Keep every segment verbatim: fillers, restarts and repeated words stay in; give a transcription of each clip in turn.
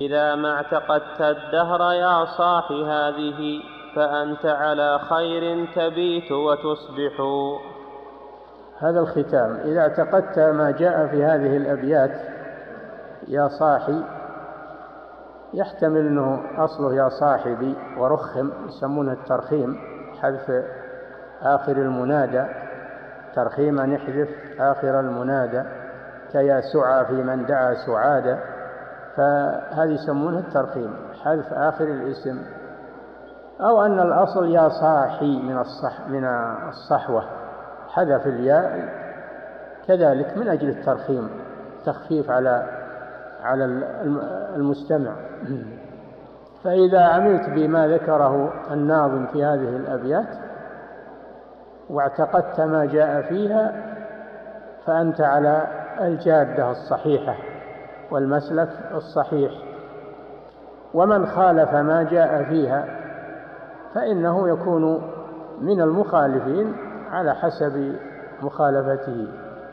إذا ما اعتقدت الدهر يا صاح هذه فأنت على خير تبيت وتصبح. هذا الختام: إذا اعتقدت ما جاء في هذه الأبيات يا صاحي، يحتمل أنه أصله يا صاحبي ورخم، يسمونه الترخيم، حذف آخر المنادى، ترخيما نحذف آخر المنادى كيا سعى في من دعا سعادة، فهذه يسمونه الترخيم، حذف آخر الاسم. أو أن الأصل يا صاحي من الصح من الصحوة، حذف الياء كذلك من أجل الترخيم، تخفيف على على المستمع. فإذا عملت بما ذكره الناظم في هذه الأبيات واعتقدت ما جاء فيها فأنت على الجادة الصحيحة والمسلك الصحيح، ومن خالف ما جاء فيها فإنه يكون من المخالفين على حسب مخالفته،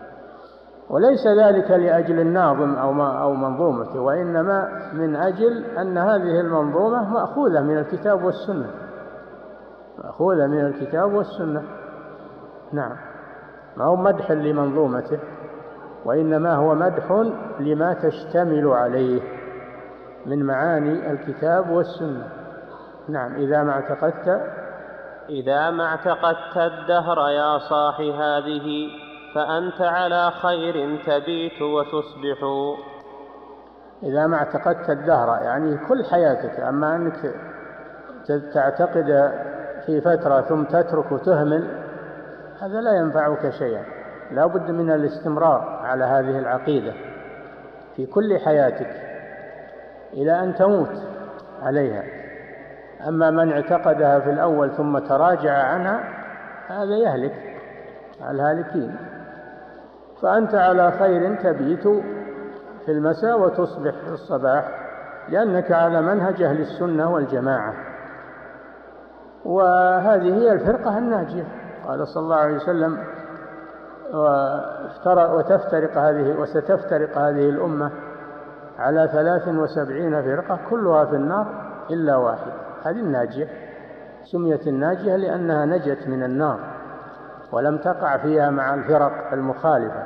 وليس ذلك لأجل الناظم أو ما أو منظومته، وإنما من أجل أن هذه المنظومة مأخوذة من الكتاب والسنة، مأخوذة من الكتاب والسنة. نعم، ما هو مدح لمنظومته، وإنما هو مدح لما تشتمل عليه من معاني الكتاب والسنة. نعم. إذا ما اعتقدت إذا ما اعتقدت الدهر يا صاح هذه فأنت على خير تبيت وتصبح. إذا ما اعتقدت الدهر يعني كل حياتك، أما أنك تعتقد في فترة ثم تترك وتهمل، هذا لا ينفعك شيئا، لا بد من الاستمرار على هذه العقيدة في كل حياتك إلى أن تموت عليها. أما من اعتقدها في الأول ثم تراجع عنها هذا يهلك الهالكين. فأنت على خير تبيت في المساء وتصبح في الصباح، لأنك على منهج أهل السنة والجماعة، وهذه هي الفرقة الناجية. قال صلى الله عليه وسلم: وتفترق هذه وستفترق هذه الأمة على ثلاث وسبعين فرقة كلها في النار إلا واحد. هذه الناجية، سميت الناجية لأنها نجت من النار ولم تقع فيها مع الفرق المخالفة،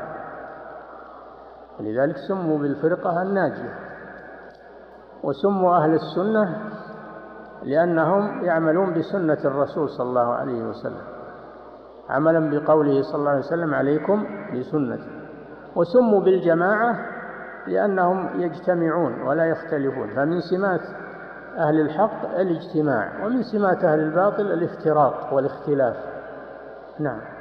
لذلك سموا بالفرقة الناجية. وسموا أهل السنة لأنهم يعملون بسنة الرسول صلى الله عليه وسلم، عملا بقوله صلى الله عليه وسلم: عليكم بسنتي. وسموا بالجماعة لأنهم يجتمعون ولا يختلفون، فمن سمات أهل الحق الاجتماع، ومن سمات أهل الباطل الافتراق والاختلاف. نعم.